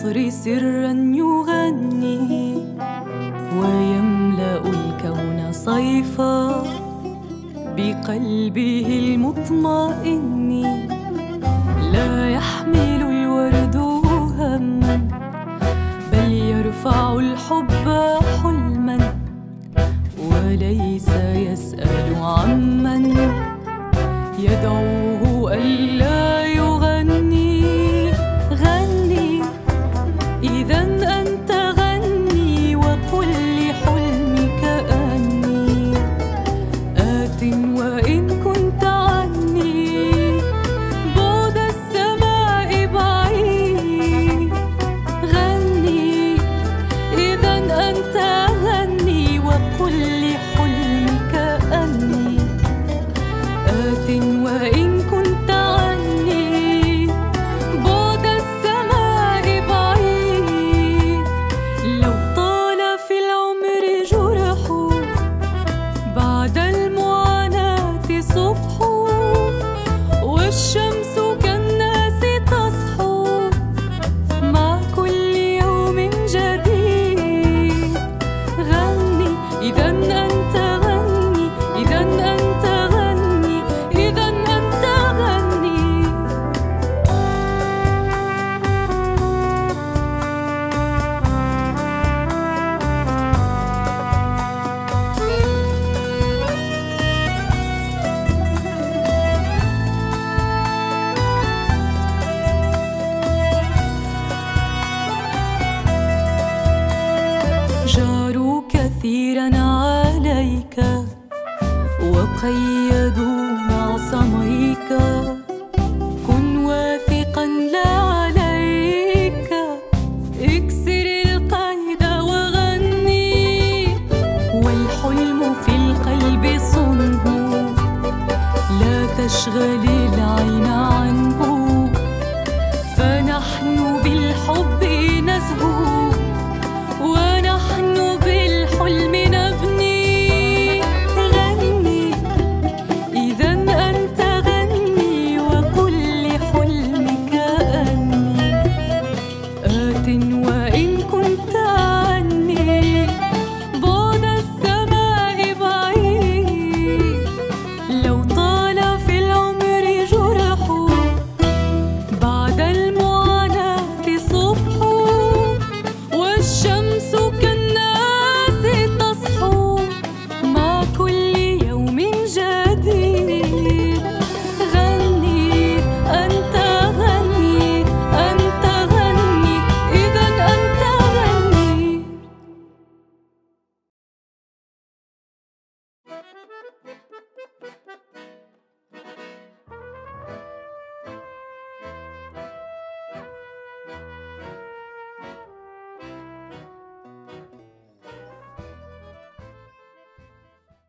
القطر سرا يغني ويملأ الكون صيفا بقلبه المطمئن. لا يحمل الورد هما بل يرفع الحب حلما، وليس يسأل عمن يدعوه ألا يغني. غني إذا أنت غني وقل لحلمك أني آت، وإن كنت عني بعد السماء بعيد. غني إذا أنت غني وقل لحلمك أني آت، وإن كنت عني بعد السماء بعيد. لو طال في العمر جرح بعد المعاناة صبح، والشمس كالناس تصحو مع كل يوم جديد. غني إذا أنت غني، إذا أنت غني، إذا أنت غني. جاروا كثيرا عليك وقيدوا معصميك، كن واثقا لا عليك، اكسر القيد وغني. والحلم في القلب صنه، لا تشغلي